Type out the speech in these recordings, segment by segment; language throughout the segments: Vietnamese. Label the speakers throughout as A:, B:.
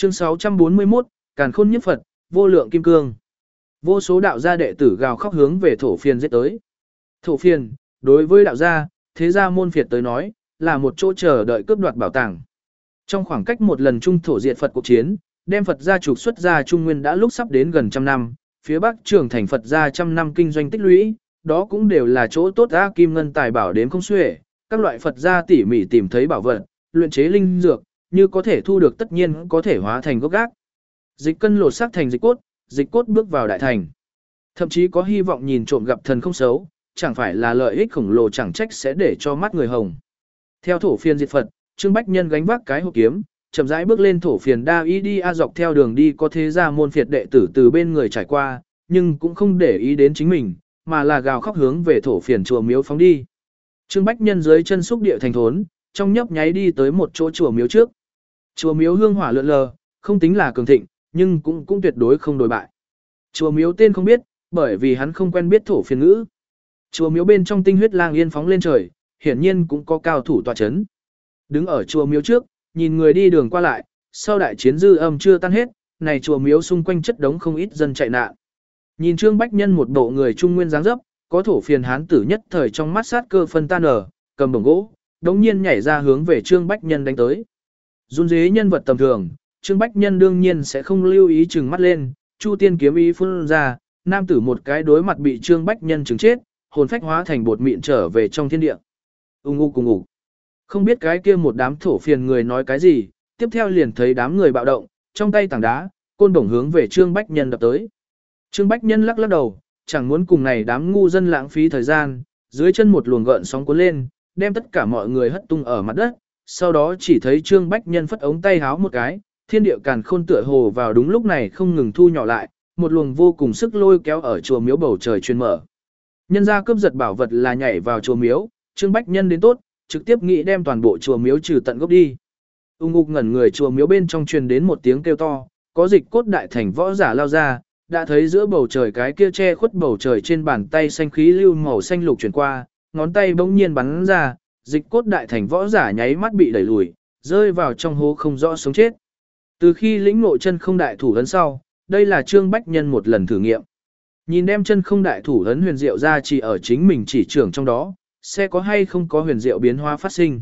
A: Chương 641, Càn Khôn Nhất Phật, vô lượng kim cương. Vô số đạo gia đệ tử gào khóc hướng về thổ phiền giết tới. Thổ phiền, đối với đạo gia, thế gia môn phiệt tới nói, là một chỗ chờ đợi cướp đoạt bảo tàng. Trong khoảng cách một lần trung thổ diệt Phật cuộc chiến, đem Phật gia trục xuất ra Trung Nguyên đã lúc sắp đến gần 100 năm, phía Bắc trưởng thành Phật gia 100 năm kinh doanh tích lũy, đó cũng đều là chỗ tốt a kim ngân tài bảo đếm không xuể, các loại Phật gia tỉ mỉ tìm thấy bảo vật, luyện chế linh dược, như có thể thu được tất nhiên có thể hóa thành gốc gác. Dịch cân lột xác thành dịch cốt bước vào đại thành. Thậm chí có hy vọng nhìn trộm gặp thần không xấu, chẳng phải là lợi ích khổng lồ chẳng trách sẽ để cho mắt người hồng. Theo thổ phiền diệt Phật, Trương Bách Nhân gánh vác cái hộp kiếm, chậm rãi bước lên thổ phiền đa y đi a dọc theo đường đi có thế gia môn phiệt đệ tử từ bên người trải qua, nhưng cũng không để ý đến chính mình, mà là gào khóc hướng về thổ phiền chùa miếu phóng đi. Trương Bách Nhân dưới chân xúc địa thành thốn, trong nhấp nháy đi tới một chỗ chùa miếu trước. Chùa miếu hương hỏa lượn lờ, không tính là cường thịnh, nhưng cũng tuyệt đối không đổi bại. Chùa miếu tên không biết, bởi vì hắn không quen biết thổ phiền ngữ. Chùa miếu bên trong tinh huyết lang yên phóng lên trời, hiển nhiên cũng có cao thủ tọa chấn. Đứng ở chùa miếu trước, nhìn người đi đường qua lại, sau đại chiến dư âm chưa tan hết, này chùa miếu xung quanh chất đống không ít dân chạy nạn. Nhìn Trương Bách Nhân một bộ người trung nguyên dáng dấp, có thổ phiền hán tử nhất thời trong mắt sát cơ phân tan ở, cầm đồng gỗ, đống nhiên nhảy ra hướng về Trương Bách Nhân đánh tới. Run dế nhân vật tầm thường, Trương Bách Nhân đương nhiên sẽ không lưu ý chừng mắt lên, Chu Tiên kiếm ý phun ra, nam tử một cái đối mặt bị Trương Bách Nhân trừng chết, hồn phách hóa thành bột mịn trở về trong thiên địa. Ung ung cùng ục. Không biết cái kia một đám thổ phiền người nói cái gì, tiếp theo liền thấy đám người bạo động, trong tay tảng đá, côn đồng hướng về Trương Bách Nhân đập tới. Trương Bách Nhân lắc lắc đầu, chẳng muốn cùng này đám ngu dân lãng phí thời gian, dưới chân một luồng gợn sóng cuốn lên, đem tất cả mọi người hất tung ở mặt đất, sau đó chỉ thấy Trương Bách Nhân phất ống tay háo một cái, thiên địa càn khôn tựa hồ vào đúng lúc này không ngừng thu nhỏ lại, một luồng vô cùng sức lôi kéo ở chùa miếu bầu trời truyền mở. Nhân gia cướp giật bảo vật là nhảy vào chùa miếu, Trương Bách Nhân đến tốt, trực tiếp nghĩ đem toàn bộ chùa miếu trừ tận gốc đi. Ung ục ngẩn người chùa miếu bên trong truyền đến một tiếng kêu to, có dịch cốt đại thành võ giả lao ra, đã thấy giữa bầu trời cái kia che khuất bầu trời trên bàn tay xanh khí lưu màu xanh lục truyền qua, ngón tay bỗng nhiên bắn ra, dịch cốt đại thành võ giả nháy mắt bị đẩy lùi, rơi vào trong hố không rõ sống chết. Từ khi lĩnh ngộ chân không đại thủ ấn sau, đây là Trương Bách Nhân một lần thử nghiệm. Nhìn đem chân không đại thủ ấn huyền diệu ra chỉ ở chính mình chỉ trưởng trong đó, sẽ có hay không có huyền diệu biến hóa phát sinh.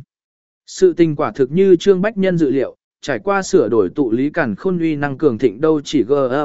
A: Sự tình quả thực như Trương Bách Nhân dự liệu, trải qua sửa đổi tụ lý càn khôn uy năng cường thịnh đâu chỉ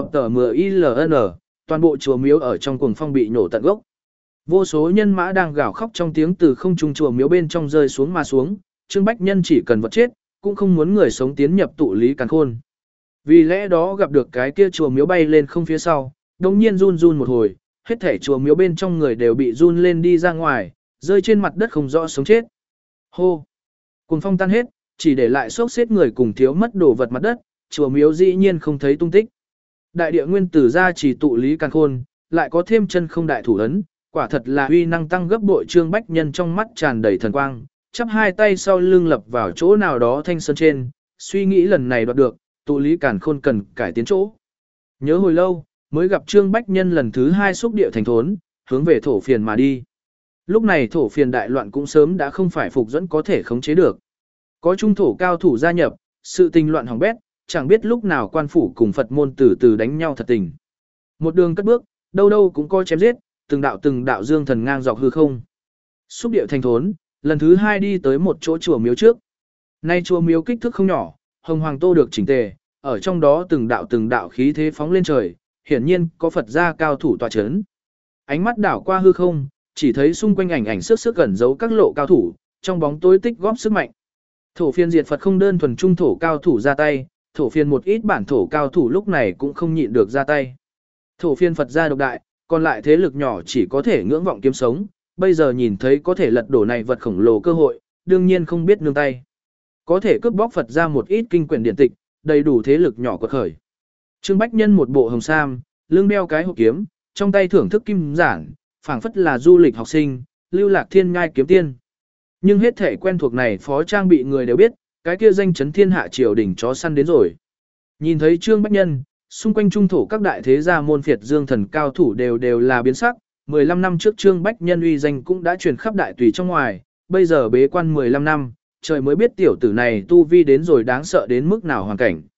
A: GFTMILN, toàn bộ chùa miếu ở trong cuồng phong bị nổ tận gốc. Vô số nhân mã đang gào khóc trong tiếng từ không trung chùa miếu bên trong rơi xuống mà xuống, Trương Bách Nhân chỉ cần vật chết, cũng không muốn người sống tiến nhập tụ lý càn khôn. Vì lẽ đó gặp được cái kia chùa miếu bay lên không phía sau, đồng nhiên run run một hồi, hết thể chùa miếu bên trong người đều bị run lên đi ra ngoài, rơi trên mặt đất không rõ sống chết. Hô! Cuồng phong tan hết, chỉ để lại xốc xếp người cùng thiếu mất đồ vật mặt đất, chùa miếu dĩ nhiên không thấy tung tích. Đại địa nguyên tử ra chỉ tụ lý càn khôn, lại có thêm chân không đại thủ ấn, quả thật là uy năng tăng gấp bội. Trương Bách Nhân trong mắt tràn đầy thần quang, chắp hai tay sau lưng lập vào chỗ nào đó thanh sơn trên, suy nghĩ lần này đoạt được, tụ lý càn khôn cần cải tiến chỗ. Nhớ hồi lâu, mới gặp Trương Bách Nhân lần thứ hai xúc địa thành thốn, hướng về thổ phiền mà đi. Lúc này thổ phiền đại loạn cũng sớm đã không phải Phục Dẫn có thể khống chế được. Có trung thổ cao thủ gia nhập, sự tình loạn hỏng bét, chẳng biết lúc nào quan phủ cùng Phật môn từ từ đánh nhau thật tình. Một đường cất bước, đâu đâu cũng coi chém giết, từng đạo dương thần ngang dọc hư không. Xúc địa thành thốn, lần thứ hai đi tới một chỗ chùa miếu trước. Nay chùa miếu kích thước không nhỏ, hồng hoàng tô được chỉnh tề, ở trong đó từng đạo khí thế phóng lên trời, hiển nhiên có Phật gia cao thủ tọa chấn. Ánh mắt đảo qua hư không, chỉ thấy xung quanh ảnh sức gần giấu các lộ cao thủ, trong bóng tối tích góp sức mạnh. Thổ phiên diệt Phật không đơn thuần trung thổ cao thủ ra tay, thổ phiên một ít bản thổ cao thủ lúc này cũng không nhịn được ra tay. Thổ phiên Phật gia độc đại, còn lại thế lực nhỏ chỉ có thể ngưỡng vọng kiếm sống, bây giờ nhìn thấy có thể lật đổ này vật khổng lồ cơ hội, đương nhiên không biết nương tay. Có thể cướp bóc Phật ra một ít kinh quyển điển tịch, đầy đủ thế lực nhỏ quật khởi. Trương Bách Nhân một bộ hồng sam, lưng đeo cái hộp kiếm, trong tay thưởng thức kim giản, phảng phất là du lịch học sinh, lưu lạc thiên ngai kiếm tiên. Nhưng hết thể quen thuộc này phó trang bị người đều biết, cái kia danh chấn thiên hạ triều đỉnh chó săn đến rồi. Nhìn thấy Trương Bách Nhân, xung quanh trung thổ các đại thế gia môn phiệt dương thần cao thủ đều là biến sắc. 15 năm trước Trương Bách Nhân uy danh cũng đã truyền khắp đại tùy trong ngoài, bây giờ bế quan 15 năm, trời mới biết tiểu tử này tu vi đến rồi đáng sợ đến mức nào hoàn cảnh.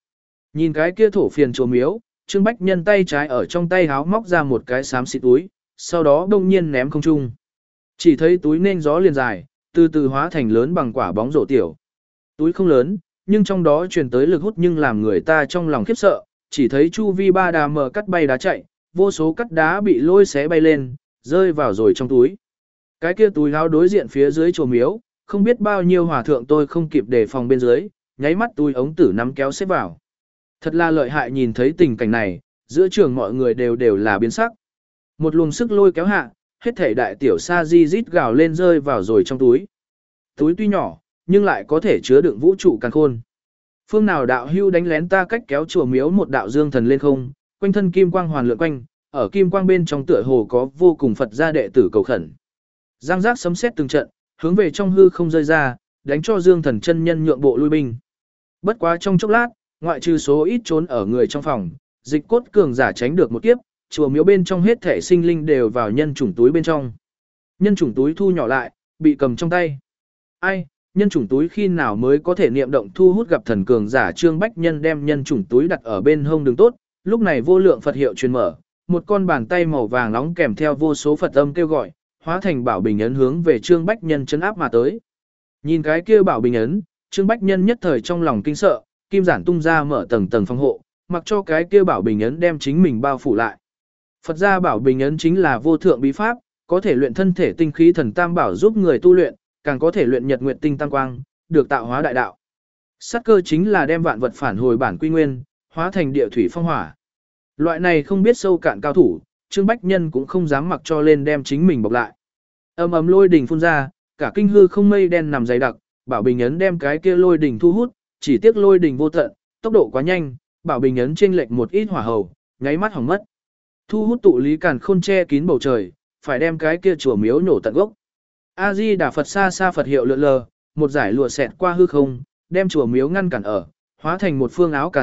A: Nhìn cái kia thổ phiền chùa miếu, Trương Bách Nhân tay trái ở trong tay háo móc ra một cái xám xịt túi, sau đó đông nhiên ném không trung. Chỉ thấy túi nên gió liền dài, từ từ hóa thành lớn bằng quả bóng rổ tiểu. Túi không lớn, nhưng trong đó truyền tới lực hút nhưng làm người ta trong lòng khiếp sợ, chỉ thấy chu vi ba đà mờ cắt bay đá chạy, vô số cắt đá bị lôi xé bay lên, rơi vào rồi trong túi. Cái kia túi áo đối diện phía dưới chùa miếu, không biết bao nhiêu hòa thượng tôi không kịp đề phòng bên dưới, nháy mắt túi ống tử nắm kéo xếp vào. Thật là lợi hại, nhìn thấy tình cảnh này, giữa trường mọi người đều là biến sắc. Một luồng sức lôi kéo hạ, hết thể đại tiểu sa di rít gào lên rơi vào rồi trong túi. Túi tuy nhỏ, nhưng lại có thể chứa đựng vũ trụ càn khôn. Phương nào đạo hưu đánh lén ta cách kéo chùa miếu một đạo dương thần lên không, quanh thân kim quang hoàn lượn quanh, ở kim quang bên trong tựa hồ có vô cùng Phật gia đệ tử cầu khẩn. Giang giác sấm sét từng trận, hướng về trong hư không rơi ra, đánh cho Dương Thần chân nhân nhượng bộ lui binh. Bất quá trong chốc lát, ngoại trừ số ít trốn ở người trong phòng, dịch cốt cường giả tránh được một kiếp, chùa miếu bên trong hết thể sinh linh đều vào nhân chủng túi bên trong. Nhân chủng túi thu nhỏ lại, bị cầm trong tay. Ai, nhân chủng túi khi nào mới có thể niệm động thu hút gặp thần cường giả? Trương Bách Nhân đem nhân chủng túi đặt ở bên hông đường tốt, lúc này vô lượng Phật hiệu truyền mở, một con bàn tay màu vàng nóng kèm theo vô số Phật âm kêu gọi, hóa thành bảo bình ấn hướng về Trương Bách Nhân chấn áp mà tới. Nhìn cái kia bảo bình ấn, Trương Bách Nhân nhất thời trong lòng kinh sợ, kim giản tung ra mở tầng tầng phòng hộ, mặc cho cái kia bảo bình ấn đem chính mình bao phủ lại. Phật gia bảo bình ấn chính là vô thượng bí pháp, có thể luyện thân thể tinh khí thần tam bảo giúp người tu luyện, càng có thể luyện nhật nguyệt tinh tam quang, được tạo hóa đại đạo. Sát cơ chính là đem vạn vật phản hồi bản quy nguyên, hóa thành địa thủy phong hỏa. Loại này không biết sâu cạn cao thủ, Trương Bách Nhân cũng không dám mặc cho lên đem chính mình bọc lại. Ầm ầm lôi đỉnh phun ra, cả kinh hư không mây đen nằm dày đặc, bảo bình ấn đem cái kia lôi đỉnh thu hút, chỉ tiếc lôi đỉnh vô tận, tốc độ quá nhanh, bảo bình ấn chênh lệch một ít hỏa hầu, nháy mắt hỏng mất. Thu hút tụ lý càn khôn che kín bầu trời, phải đem cái kia chùa miếu nổ tận gốc. A Di Đà Phật, xa xa Phật hiệu lượn lờ, một dải lụa xẹt qua hư không, đem chùa miếu ngăn cản ở, hóa thành một phương áo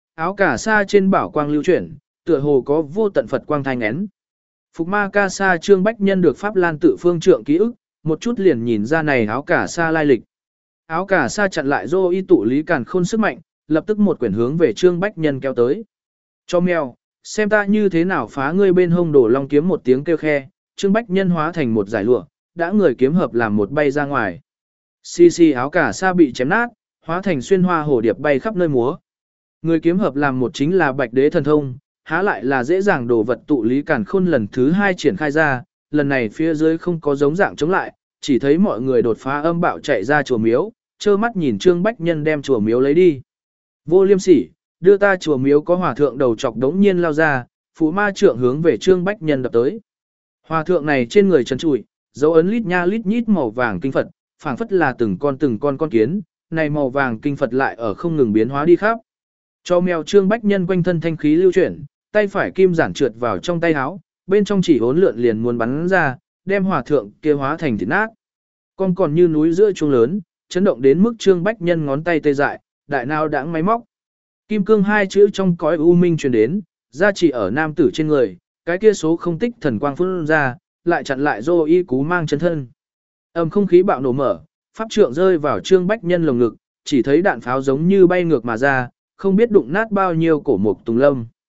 A: cà sa trên bảo quang lưu chuyển, tựa hồ có vô tận Phật quang thanh én. Phục ma ca sa Trương Bách Nhân được Pháp Lan tự phương trượng ký ức, một chút liền nhìn ra này áo cà sa lai lịch. Áo cà sa chặn lại dô y tụ lý càn khôn sức mạnh, lập tức một quyển hướng về Trương Bách Nhân kéo tới. Cho mèo, xem ta như thế nào phá ngươi bên hông đổ long kiếm, một tiếng kêu khe, Trương Bách Nhân hóa thành một giải lụa, đã người kiếm hợp làm một bay ra ngoài. Xì xì áo cà sa bị chém nát, hóa thành xuyên hoa hồ điệp bay khắp nơi múa. Người kiếm hợp làm một chính là Bạch Đế thần thông, há lại là dễ dàng đổ vật tụ lý càn khôn lần thứ 2 triển khai ra, lần này phía dưới không có giống dạng chống lại, chỉ thấy mọi người đột phá âm bạo chạy ra chùa miếu, trơ mắt nhìn Trương Bách Nhân đem chùa miếu lấy đi. Vô Liêm Sỉ, đưa ta chùa miếu! Có hòa thượng đầu chọc đống nhiên lao ra, phụ ma trượng hướng về Trương Bách Nhân đập tới. Hòa thượng này trên người trần trụi, dấu ấn lít nha lít nhít màu vàng kinh Phật, phảng phất là từng con kiến, này màu vàng kinh Phật lại ở không ngừng biến hóa đi khắp. Cho mèo, Trương Bách Nhân quanh thân thanh khí lưu chuyển, tay phải kim giản trượt vào trong tay áo, bên trong chỉ hỗn lượn liền muốn bắn ra, đem hòa thượng kia hóa thành thịt nát. Con còn như núi giữa chuông lớn, chấn động đến mức Trương Bách Nhân ngón tay tê dại, đại nào đãng máy móc. Kim cương 2 chữ trong cõi u minh truyền đến, ra chỉ ở nam tử trên người, cái kia số không tích thần quang phun ra, lại chặn lại dô y cú mang chân thân. Âm không khí bạo nổ mở, pháp trượng rơi vào Trương Bách Nhân lồng ngực, chỉ thấy đạn pháo giống như bay ngược mà ra, không biết đụng nát bao nhiêu cổ mục tùng lâm.